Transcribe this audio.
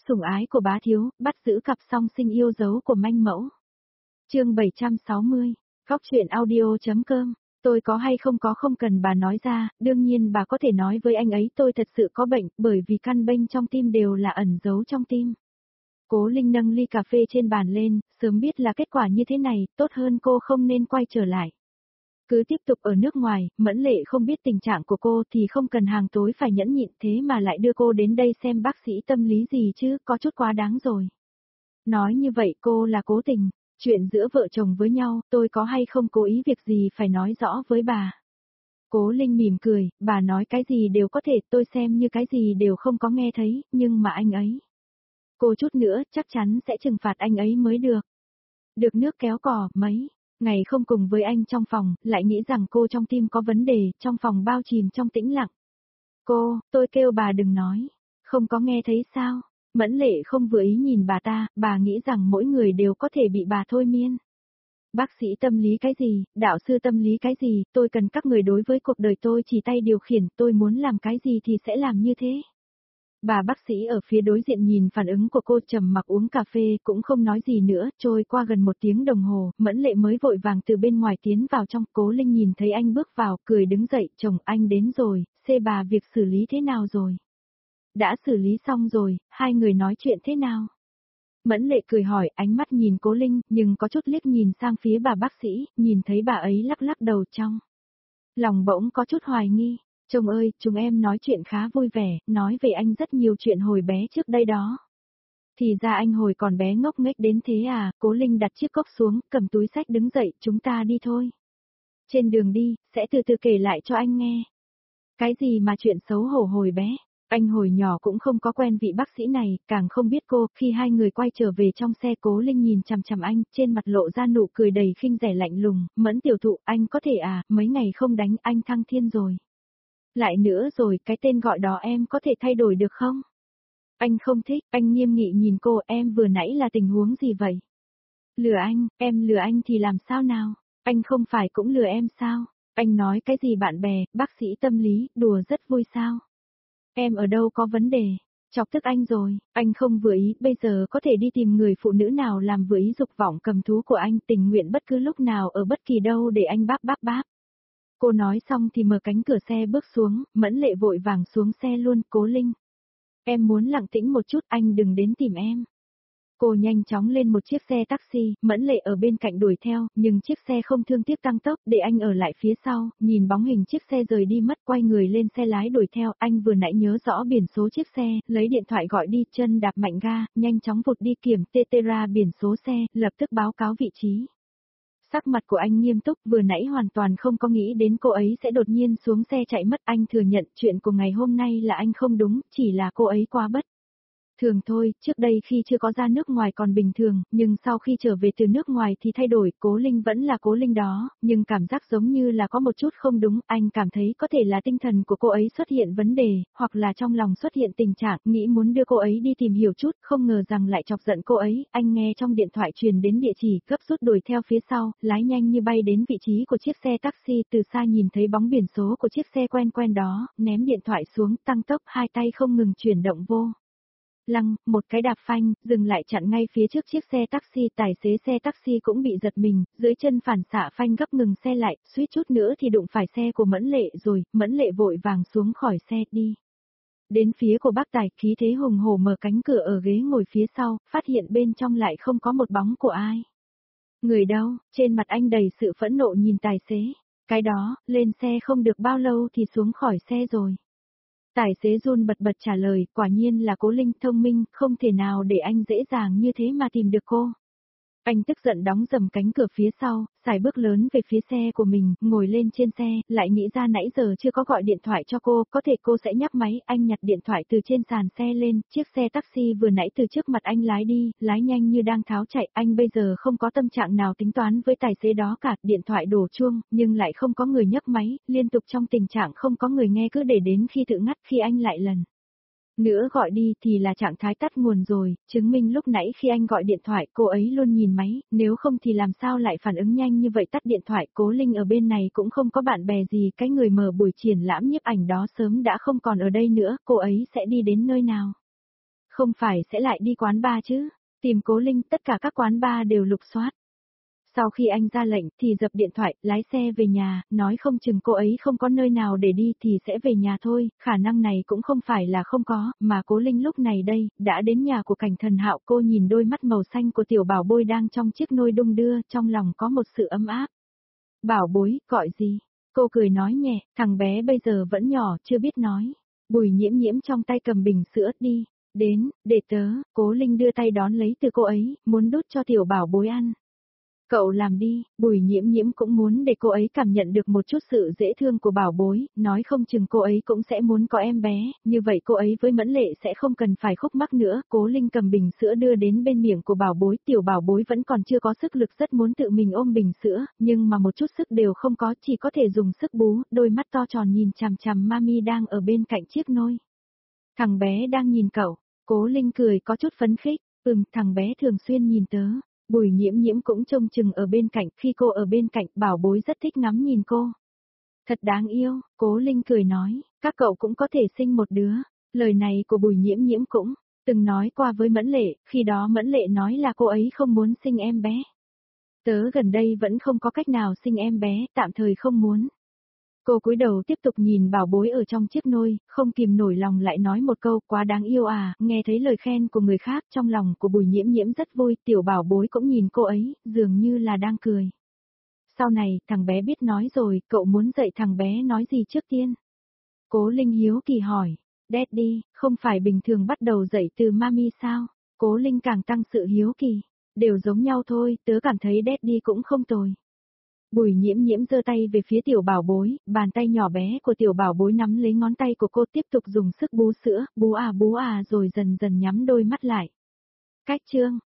Sủng ái của bá thiếu, bắt giữ cặp song sinh yêu dấu của manh mẫu. Chương 760, Góc truyện audio.com. Tôi có hay không có không cần bà nói ra, đương nhiên bà có thể nói với anh ấy tôi thật sự có bệnh, bởi vì căn bệnh trong tim đều là ẩn giấu trong tim. Cố Linh nâng ly cà phê trên bàn lên, sớm biết là kết quả như thế này, tốt hơn cô không nên quay trở lại. Cứ tiếp tục ở nước ngoài, Mẫn Lệ không biết tình trạng của cô thì không cần hàng tối phải nhẫn nhịn thế mà lại đưa cô đến đây xem bác sĩ tâm lý gì chứ, có chút quá đáng rồi. Nói như vậy cô là cố tình, chuyện giữa vợ chồng với nhau, tôi có hay không cố ý việc gì phải nói rõ với bà. Cố Linh mỉm cười, bà nói cái gì đều có thể, tôi xem như cái gì đều không có nghe thấy, nhưng mà anh ấy. Cô chút nữa chắc chắn sẽ trừng phạt anh ấy mới được. Được nước kéo cò, mấy ngày không cùng với anh trong phòng, lại nghĩ rằng cô trong tim có vấn đề, trong phòng bao chìm trong tĩnh lặng. Tôi kêu bà đừng nói, không có nghe thấy sao? Mẫn Lệ không vừa ý nhìn bà nghĩ rằng mỗi người đều có thể bị bà thôi miên. Bác sĩ tâm lý cái gì, đạo sư tâm lý cái gì, tôi cần các người đối với cuộc đời tôi chỉ tay điều khiển, tôi muốn làm cái gì thì sẽ làm như thế. Bà bác sĩ ở phía đối diện nhìn phản ứng của cô trầm mặc uống cà phê cũng không nói gì nữa, trôi qua gần 1 tiếng đồng hồ, Mẫn Lệ mới vội vàng từ bên ngoài tiến vào trong, Cố Linh nhìn thấy anh bước vào, cười đứng dậy, chồng anh đến rồi, bà việc xử lý thế nào rồi? Đã xử lý xong rồi, hai người nói chuyện thế nào? Mẫn Lệ cười hỏi, ánh mắt nhìn Cố Linh, nhưng có chút liếc nhìn sang phía bà bác sĩ, nhìn thấy bà ấy lắc lắc đầu trong lòng bỗng có chút hoài nghi. Chồng ơi, chúng em nói chuyện khá vui vẻ, nói về anh rất nhiều chuyện hồi bé trước đây đó. Thì ra anh hồi còn bé ngốc nghếch đến thế à, Cố Linh đặt chiếc cốc xuống, cầm túi sách đứng dậy, chúng ta đi thôi. Trên đường đi, sẽ từ từ kể lại cho anh nghe. Cái gì mà chuyện xấu hổ hồi bé, anh hồi nhỏ cũng không có quen vị bác sĩ này, càng không biết cô, khi hai người quay trở về trong xe Cố Linh nhìn chằm chằm anh, trên mặt lộ ra nụ cười đầy khinh rẻ lạnh lùng, Mẫn tiểu thụ, anh có thể à, mấy ngày không đánh anh thăng thiên rồi. Lại nữa rồi, cái tên gọi đó em có thể thay đổi được không? Anh không thích, anh nghiêm nghị nhìn cô, em vừa nãy là tình huống gì vậy? Lừa anh, em lừa anh thì làm sao nào? Anh không phải cũng lừa em sao? Anh nói cái gì bạn bè, bác sĩ tâm lý, đùa rất vui sao? Em ở đâu có vấn đề? Chọc tức anh rồi, anh không vừa ý, bây giờ có thể đi tìm người phụ nữ nào làm vừa ý dục vọng cầm thú của anh, tình nguyện bất cứ lúc nào ở bất kỳ đâu để anh báp. Cô nói xong thì mở cánh cửa xe bước xuống, Mẫn Lệ vội vàng xuống xe luôn, Cố Linh. Em muốn lặng tĩnh một chút, anh đừng đến tìm em. Cô nhanh chóng lên một chiếc xe taxi, Mẫn Lệ ở bên cạnh đuổi theo, nhưng chiếc xe không thương tiếc tăng tốc, để anh ở lại phía sau, nhìn bóng hình chiếc xe rời đi mất, quay người lên xe lái đuổi theo, anh vừa nãy nhớ rõ biển số chiếc xe, lấy điện thoại gọi đi, chân đạp mạnh ga, nhanh chóng vụt đi kiểm Tetera biển số xe, lập tức báo cáo vị trí. Sắc mặt của anh nghiêm túc, vừa nãy hoàn toàn không có nghĩ đến cô ấy sẽ đột nhiên xuống xe chạy mất, anh thừa nhận chuyện của ngày hôm nay là anh không đúng, chỉ là cô ấy quá bất thường thôi, trước đây khi chưa có ra nước ngoài còn bình thường, nhưng sau khi trở về từ nước ngoài thì thay đổi, Cố Linh vẫn là Cố Linh đó, nhưng cảm giác giống như là có một chút không đúng, anh cảm thấy có thể là tinh thần của cô ấy xuất hiện vấn đề, hoặc là trong lòng xuất hiện tình trạng, nghĩ muốn đưa cô ấy đi tìm hiểu chút, không ngờ rằng lại chọc giận cô ấy, anh nghe trong điện thoại truyền đến địa chỉ, gấp rút đuổi theo phía sau, lái nhanh như bay đến vị trí của chiếc xe taxi, từ xa nhìn thấy bóng biển số của chiếc xe quen đó, ném điện thoại xuống, tăng tốc, hai tay không ngừng chuyển động vô. Lăng, một cái đạp phanh, dừng lại chặn ngay phía trước chiếc xe taxi, tài xế xe taxi cũng bị giật mình, dưới chân phản xạ phanh gấp ngừng xe lại, suýt chút nữa thì đụng phải xe của Mẫn Lệ rồi, Mẫn Lệ vội vàng xuống khỏi xe, đi. Đến phía của bác tài, khí thế hùng hổ mở cánh cửa ở ghế ngồi phía sau, phát hiện bên trong lại không có một bóng của ai. Người đâu, trên mặt anh đầy sự phẫn nộ nhìn tài xế, cái đó, lên xe không được bao lâu thì xuống khỏi xe rồi. Tài xế run bật bật trả lời, quả nhiên là Cố Linh thông minh, không thể nào để anh dễ dàng như thế mà tìm được cô. Anh tức giận đóng dầm cánh cửa phía sau, xài bước lớn về phía xe của mình, ngồi lên trên xe, lại nghĩ ra nãy giờ chưa có gọi điện thoại cho cô, có thể cô sẽ nhắc máy, anh nhặt điện thoại từ trên sàn xe lên, chiếc xe taxi vừa nãy từ trước mặt anh lái đi, lái nhanh như đang tháo chạy, anh bây giờ không có tâm trạng nào tính toán với tài xế đó cả, điện thoại đổ chuông, nhưng lại không có người nhấc máy, liên tục trong tình trạng không có người nghe cứ để đến khi tự ngắt khi anh lại lần nữa gọi đi thì là trạng thái tắt nguồn rồi, chứng minh lúc nãy khi anh gọi điện thoại cô ấy luôn nhìn máy, nếu không thì làm sao lại phản ứng nhanh như vậy tắt điện thoại. Cố Linh ở bên này cũng không có bạn bè gì, cái người mở buổi triển lãm nhiếp ảnh đó sớm đã không còn ở đây nữa, cô ấy sẽ đi đến nơi nào? Không phải sẽ lại đi quán bar chứ? Tìm Cố Linh tất cả các quán bar đều lục soát. Sau khi anh ra lệnh thì dập điện thoại, lái xe về nhà, nói không chừng cô ấy không có nơi nào để đi thì sẽ về nhà thôi, khả năng này cũng không phải là không có, mà Cố Linh lúc này đây, đã đến nhà của Cảnh Thần Hạo, cô nhìn đôi mắt màu xanh của tiểu bảo bối đang trong chiếc nôi đung đưa, trong lòng có một sự ấm áp. Bảo bối, gọi gì? Cô cười nói nhẹ, thằng bé bây giờ vẫn nhỏ, chưa biết nói. Bùi Nhiễm Nhiễm trong tay cầm bình sữa, đi, đến, để tớ, Cố Linh đưa tay đón lấy từ cô ấy, muốn đút cho tiểu bảo bối ăn. Cậu làm đi, Bùi Nhiễm Nhiễm cũng muốn để cô ấy cảm nhận được một chút sự dễ thương của bảo bối, nói không chừng cô ấy cũng sẽ muốn có em bé, như vậy cô ấy với Mẫn Lệ sẽ không cần phải khúc mắc nữa. Cố Linh cầm bình sữa đưa đến bên miệng của bảo bối, tiểu bảo bối vẫn còn chưa có sức lực, rất muốn tự mình ôm bình sữa, nhưng mà một chút sức đều không có, chỉ có thể dùng sức bú, đôi mắt to tròn nhìn chằm chằm Mami đang ở bên cạnh chiếc nôi. Thằng bé đang nhìn cậu, Cố Linh cười có chút phấn khích, thằng bé thường xuyên nhìn tớ. Bùi Nhiễm Nhiễm cũng trông chừng ở bên cạnh, khi cô ở bên cạnh, bảo bối rất thích ngắm nhìn cô. Thật đáng yêu, Cố Linh cười nói, các cậu cũng có thể sinh một đứa. Lời này của Bùi Nhiễm Nhiễm cũng từng nói qua với Mẫn Lệ, khi đó Mẫn Lệ nói là cô ấy không muốn sinh em bé. Tớ gần đây vẫn không có cách nào sinh em bé, tạm thời không muốn. Cô cúi đầu tiếp tục nhìn bảo bối ở trong chiếc nôi, không kìm nổi lòng lại nói một câu quá đáng yêu à, nghe thấy lời khen của người khác trong lòng của Bùi Nhiễm Nhiễm rất vui, tiểu bảo bối cũng nhìn cô ấy, dường như là đang cười. Sau này, thằng bé biết nói rồi, cậu muốn dạy thằng bé nói gì trước tiên? Cố Linh hiếu kỳ hỏi, Daddy, không phải bình thường bắt đầu dạy từ Mami sao? Cố Linh càng tăng sự hiếu kỳ, đều giống nhau thôi, tớ cảm thấy Daddy cũng không tồi. Bùi Nhiễm Nhiễm giơ tay về phía tiểu bảo bối, bàn tay nhỏ bé của tiểu bảo bối nắm lấy ngón tay của cô, tiếp tục dùng sức bú sữa, bú à rồi dần dần nhắm đôi mắt lại. Cách chương